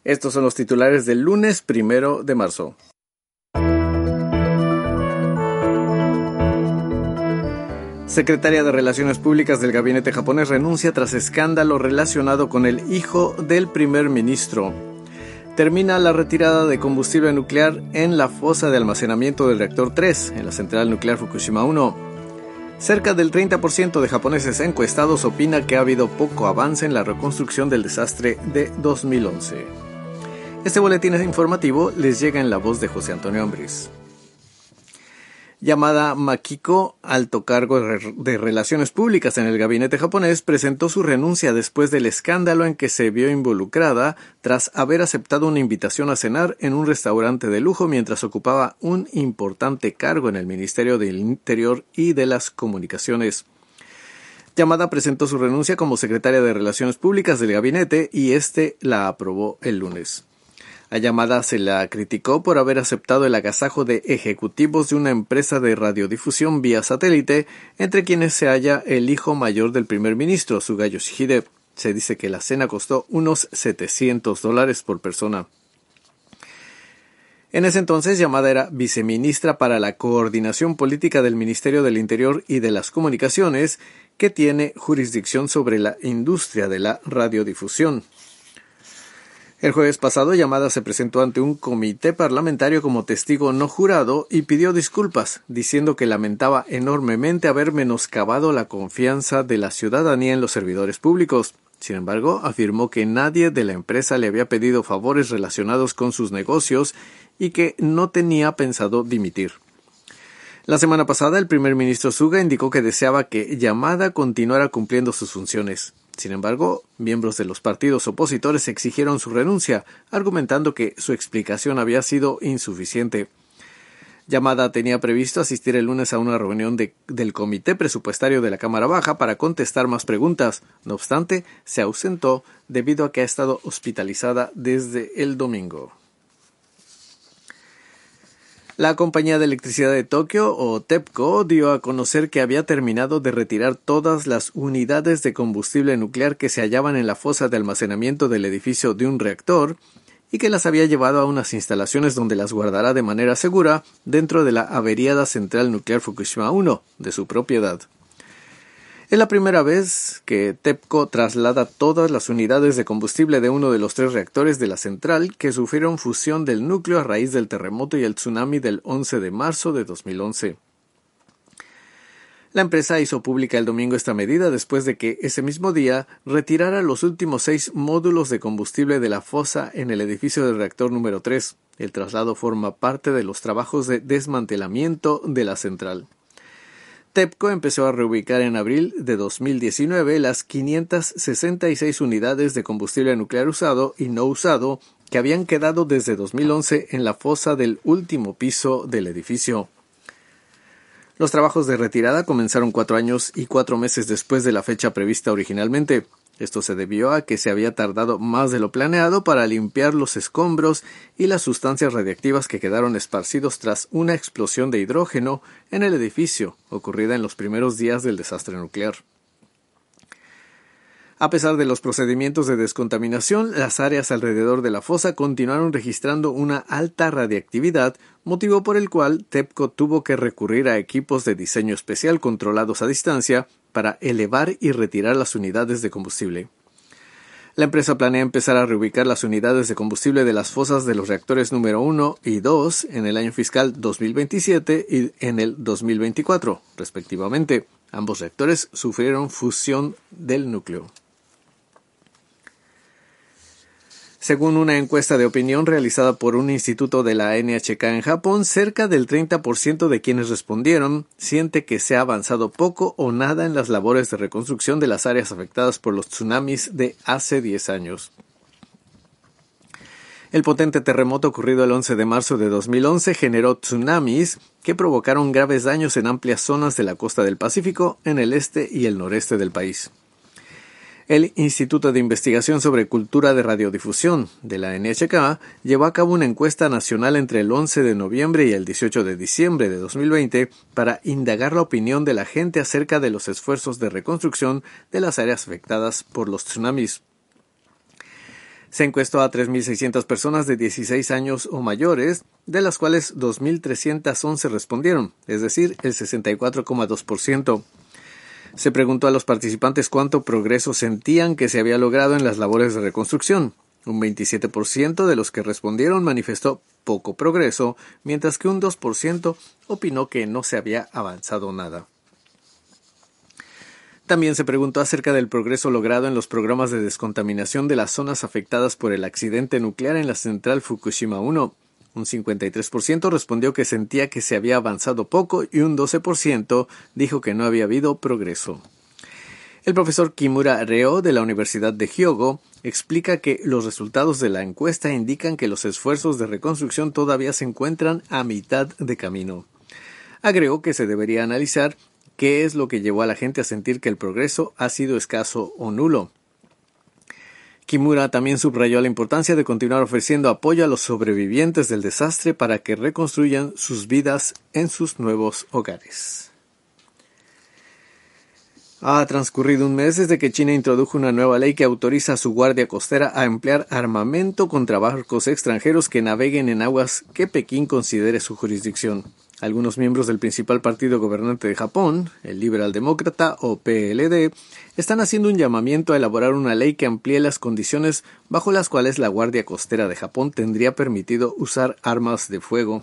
Estos son los titulares del lunes 1 de marzo. Secretaria de Relaciones Públicas del gabinete japonés renuncia tras escándalo relacionado con el hijo del primer ministro. Termina la retirada de combustible nuclear en la fosa de almacenamiento del reactor 3, en la central nuclear Fukushima 1. Cerca del 30% de japoneses encuestados opina que ha habido poco avance en la reconstrucción del desastre de 2011. Este boletín informativo les llega en la voz de José Antonio Ambriz. Yamada Makiko, alto cargo de Relaciones Públicas en el gabinete japonés, presentó su renuncia después del escándalo en que se vio involucrada tras haber aceptado una invitación a cenar en un restaurante de lujo mientras ocupaba un importante cargo en el Ministerio del Interior y de las Comunicaciones. Yamada presentó su renuncia como secretaria de Relaciones Públicas del gabinete y la aprobó el lunes. A Yamada se la criticó por haber aceptado el agasajo de ejecutivos de una empresa de radiodifusión vía satélite, entre quienes se halla el hijo mayor del primer ministro, Suga Yoshihide. Se dice que la cena costó unos $700 por persona. En ese entonces, Yamada era viceministra para la coordinación política del Ministerio del Interior y de las Comunicaciones, que tiene jurisdicción sobre la industria de la radiodifusión. El jueves pasado, Yamada se presentó ante un comité parlamentario como testigo no jurado y pidió disculpas, diciendo que lamentaba enormemente haber menoscabado la confianza de la ciudadanía en los servidores públicos. Sin embargo, afirmó que nadie de la empresa le había pedido favores relacionados con sus negocios y que no tenía pensado dimitir. La semana pasada, el primer ministro Suga indicó que deseaba que Yamada continuara cumpliendo sus funciones. Sin embargo, miembros de los partidos opositores exigieron su renuncia, argumentando que su explicación había sido insuficiente. Yamada tenía previsto asistir el lunes a una reunión del Comité Presupuestario de la Cámara Baja para contestar más preguntas. No obstante, se ausentó debido a que ha estado hospitalizada desde el domingo. La compañía de electricidad de Tokio, o TEPCO, dio a conocer que había terminado de retirar todas las unidades de combustible nuclear que se hallaban en la fosa de almacenamiento del edificio de un reactor y que las había llevado a unas instalaciones donde las guardará de manera segura dentro de la averiada central nuclear Fukushima 1 de su propiedad. Es la primera vez que TEPCO traslada todas las unidades de combustible de uno de los 3 reactores de la central que sufrieron fusión del núcleo a raíz del terremoto y el tsunami del 11 de marzo de 2011. La empresa hizo pública el domingo esta medida después de que ese mismo día retirara los últimos 6 módulos de combustible de la fosa en el edificio del reactor número 3. El traslado forma parte de los trabajos de desmantelamiento de la central. TEPCO empezó a reubicar en abril de 2019 las 566 unidades de combustible nuclear usado y no usado que habían quedado desde 2011 en la fosa del último piso del edificio. Los trabajos de retirada comenzaron 4 años y 4 meses después de la fecha prevista originalmente. Esto se debió a que se había tardado más de lo planeado para limpiar los escombros y las sustancias radiactivas que quedaron esparcidos tras una explosión de hidrógeno en el edificio, ocurrida en los primeros días del desastre nuclear. A pesar de los procedimientos de descontaminación, las áreas alrededor de la fosa continuaron registrando una alta radiactividad, motivo por el cual TEPCO tuvo que recurrir a equipos de diseño especial controlados a distancia para elevar y retirar las unidades de combustible. La empresa planea empezar a reubicar las unidades de combustible de las fosas de los reactores número 1 y 2 en el año fiscal 2027 y en el 2024, respectivamente. Ambos reactores sufrieron fusión del núcleo. Según una encuesta de opinión realizada por un instituto de la NHK en Japón, cerca del 30% de quienes respondieron siente que se ha avanzado poco o nada en las labores de reconstrucción de las áreas afectadas por los tsunamis de hace 10 años. El potente terremoto ocurrido el 11 de marzo de 2011 generó tsunamis que provocaron graves daños en amplias zonas de la costa del Pacífico, en el este y el noreste del país. El Instituto de Investigación sobre Cultura de Radiodifusión de la NHK llevó a cabo una encuesta nacional entre el 11 de noviembre y el 18 de diciembre de 2020 para indagar la opinión de la gente acerca de los esfuerzos de reconstrucción de las áreas afectadas por los tsunamis. Se encuestó a 3.600 personas de 16 años o mayores, de las cuales 2.311 respondieron, es decir, el 64,2%. Se preguntó a los participantes cuánto progreso sentían que se había logrado en las labores de reconstrucción. Un 27% de los que respondieron manifestó poco progreso, mientras que un 2% opinó que no se había avanzado nada. También se preguntó acerca del progreso logrado en los programas de descontaminación de las zonas afectadas por el accidente nuclear en la central Fukushima 1. Un 53% respondió que sentía que se había avanzado poco y un 12% dijo que no había habido progreso. El profesor Kimura Reo de la Universidad de Hyogo explica que los resultados de la encuesta indican que los esfuerzos de reconstrucción todavía se encuentran a mitad de camino. Agregó que se debería analizar qué es lo que llevó a la gente a sentir que el progreso ha sido escaso o nulo. Kimura también subrayó la importancia de continuar ofreciendo apoyo a los sobrevivientes del desastre para que reconstruyan sus vidas en sus nuevos hogares. Ha transcurrido un mes desde que China introdujo una nueva ley que autoriza a su guardia costera a emplear armamento contra barcos extranjeros que naveguen en aguas que Pekín considere su jurisdicción. Algunos miembros del principal partido gobernante de Japón, el Liberal Demócrata o PLD, están haciendo un llamamiento a elaborar una ley que amplíe las condiciones bajo las cuales la Guardia Costera de Japón tendría permitido usar armas de fuego.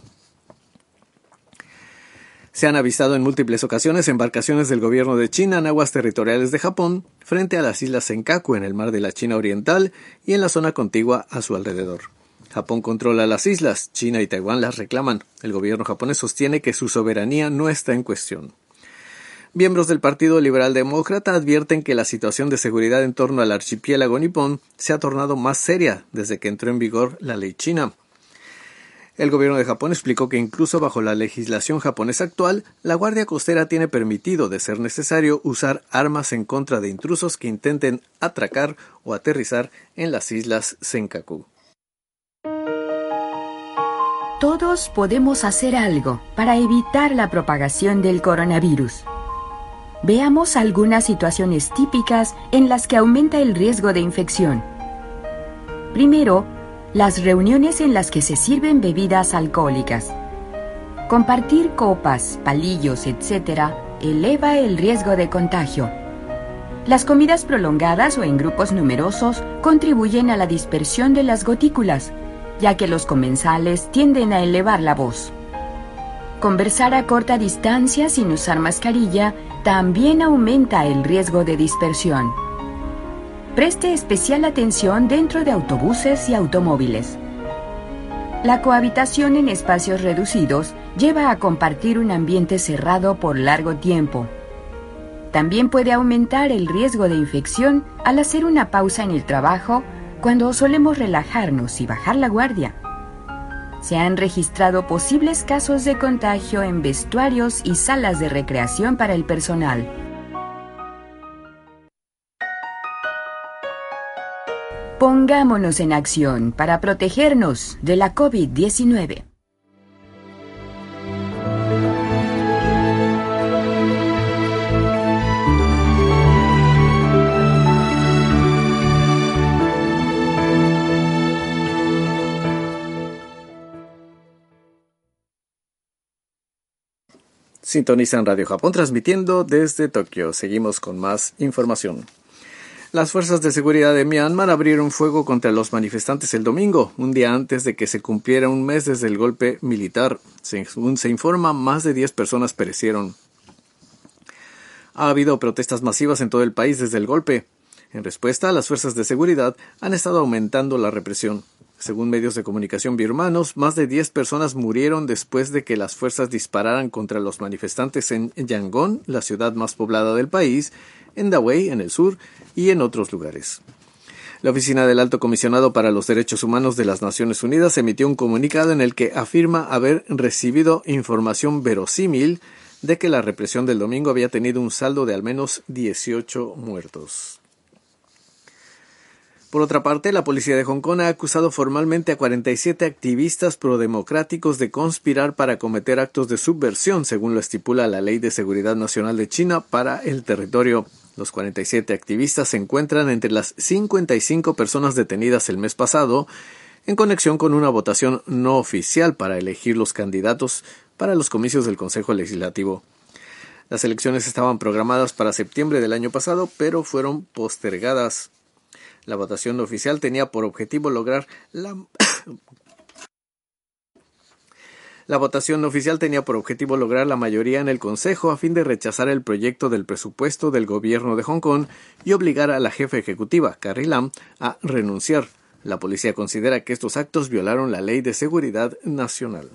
Se han avistado en múltiples ocasiones embarcaciones del gobierno de China en aguas territoriales de Japón, frente a las islas Senkaku en el mar de la China Oriental y en la zona contigua a su alrededor. Japón controla las islas, China y Taiwán las reclaman. El gobierno japonés sostiene que su soberanía no está en cuestión. Miembros del Partido Liberal Demócrata advierten que la situación de seguridad en torno al archipiélago nipón se ha tornado más seria desde que entró en vigor la ley china. El gobierno de Japón explicó que incluso bajo la legislación japonesa actual, la Guardia Costera tiene permitido, de ser necesario, usar armas en contra de intrusos que intenten atracar o aterrizar en las islas Senkaku. Todos podemos hacer algo para evitar la propagación del coronavirus. Veamos algunas situaciones típicas en las que aumenta el riesgo de infección. Primero, las reuniones en las que se sirven bebidas alcohólicas. Compartir copas, palillos, etc. eleva el riesgo de contagio. Las comidas prolongadas o en grupos numerosos contribuyen a la dispersión de las gotículas, ya que los comensales tienden a elevar la voz. Conversar a corta distancia sin usar mascarilla también aumenta el riesgo de dispersión. Preste especial atención dentro de autobuses y automóviles. La cohabitación en espacios reducidos lleva a compartir un ambiente cerrado por largo tiempo. También puede aumentar el riesgo de infección al hacer una pausa en el trabajo cuando solemos relajarnos y bajar la guardia. Se han registrado posibles casos de contagio en vestuarios y salas de recreación para el personal. Pongámonos en acción para protegernos de la COVID-19. Sintonizan Radio Japón transmitiendo desde Tokio. Seguimos con más información. Las fuerzas de seguridad de Myanmar abrieron fuego contra los manifestantes el domingo, un día antes de que se cumpliera un mes desde el golpe militar. Según se informa, más de 10 personas perecieron. Ha habido protestas masivas en todo el país desde el golpe. En respuesta, las fuerzas de seguridad han estado aumentando la represión. Según medios de comunicación birmanos, más de 10 personas murieron después de que las fuerzas dispararan contra los manifestantes en Yangon, la ciudad más poblada del país, en Dawei, en el sur, y en otros lugares. La Oficina del Alto Comisionado para los Derechos Humanos de las Naciones Unidas emitió un comunicado en el que afirma haber recibido información verosímil de que la represión del domingo había tenido un saldo de al menos 18 muertos. Por otra parte, la policía de Hong Kong ha acusado formalmente a 47 activistas prodemocráticos de conspirar para cometer actos de subversión, según lo estipula la Ley de Seguridad Nacional de China para el territorio. Los 47 activistas se encuentran entre las 55 personas detenidas el mes pasado en conexión con una votación no oficial para elegir los candidatos para los comicios del Consejo Legislativo. Las elecciones estaban programadas para septiembre del año pasado, pero fueron postergadas. La votación oficial tenía por objetivo lograr la mayoría en el Consejo a fin de rechazar el proyecto del presupuesto del gobierno de Hong Kong y obligar a la jefa ejecutiva, Carrie Lam, a renunciar. La policía considera que estos actos violaron la ley de seguridad nacional.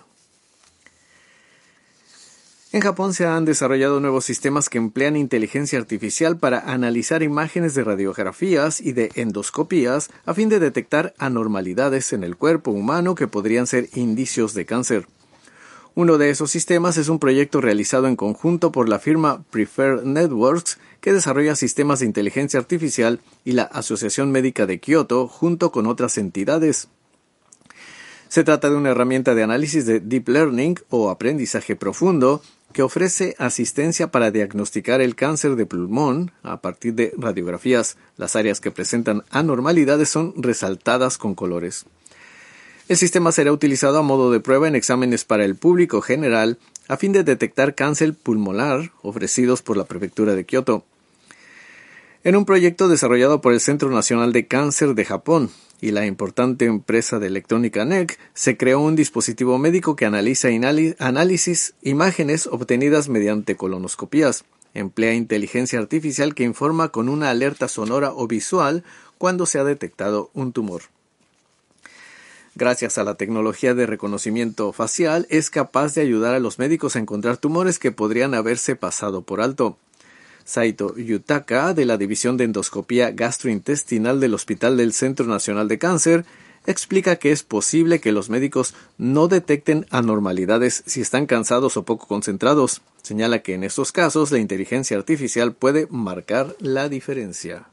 En Japón se han desarrollado nuevos sistemas que emplean inteligencia artificial para analizar imágenes de radiografías y de endoscopías a fin de detectar anormalidades en el cuerpo humano que podrían ser indicios de cáncer. Uno de esos sistemas es un proyecto realizado en conjunto por la firma Preferred Networks, que desarrolla sistemas de inteligencia artificial, y la Asociación Médica de Kioto, junto con otras entidades. Se trata de una herramienta de análisis de Deep Learning o aprendizaje profundo que ofrece asistencia para diagnosticar el cáncer de pulmón a partir de radiografías. Las áreas que presentan anormalidades son resaltadas con colores. El sistema será utilizado a modo de prueba en exámenes para el público general a fin de detectar cáncer pulmonar ofrecidos por la Prefectura de Kioto. En un proyecto desarrollado por el Centro Nacional de Cáncer de Japón y la importante empresa de electrónica NEC, se creó un dispositivo médico que analiza imágenes obtenidas mediante colonoscopías. Emplea inteligencia artificial que informa con una alerta sonora o visual cuando se ha detectado un tumor. Gracias a la tecnología de reconocimiento facial, es capaz de ayudar a los médicos a encontrar tumores que podrían haberse pasado por alto. Saito Yutaka, de la División de Endoscopía Gastrointestinal del Hospital del Centro Nacional de Cáncer, explica que es posible que los médicos no detecten anormalidades si están cansados o poco concentrados. Señala que en estos casos la inteligencia artificial puede marcar la diferencia.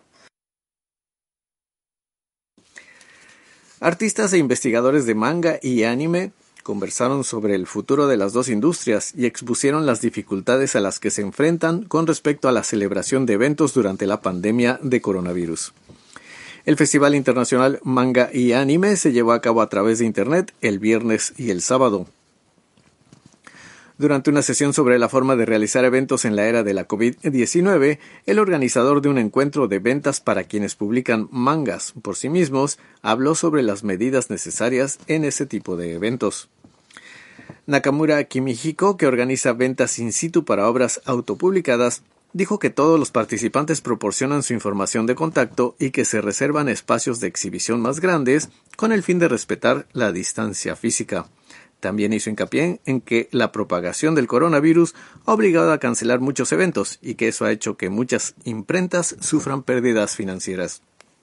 Artistas e investigadores de manga y anime conversaron sobre el futuro de las dos industrias y expusieron las dificultades a las que se enfrentan con respecto a la celebración de eventos durante la pandemia de coronavirus. El Festival Internacional Manga y Anime se llevó a cabo a través de Internet el viernes y el sábado. Durante una sesión sobre la forma de realizar eventos en la era de la COVID-19, el organizador de un encuentro de ventas para quienes publican mangas por sí mismos habló sobre las medidas necesarias en ese tipo de eventos. Nakamura Kimihiko, que organiza ventas in situ para obras autopublicadas, dijo que todos los participantes proporcionan su información de contacto y que se reservan espacios de exhibición más grandes con el fin de respetar la distancia física. También hizo hincapié en que la propagación del coronavirus ha obligado a cancelar muchos eventos y que eso ha hecho que muchas imprentas sufran pérdidas financieras.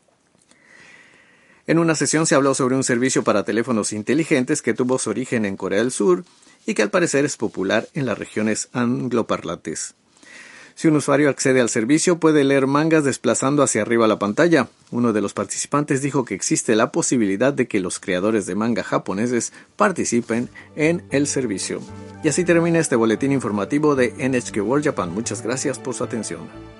En una sesión se habló sobre un servicio para teléfonos inteligentes que tuvo su origen en Corea del Sur y que al parecer es popular en las regiones angloparlantes. Si un usuario accede al servicio, puede leer mangas desplazando hacia arriba la pantalla. Uno de los participantes dijo que existe la posibilidad de que los creadores de manga japoneses participen en el servicio. Y así termina este boletín informativo de NHK World Japan. Muchas gracias por su atención.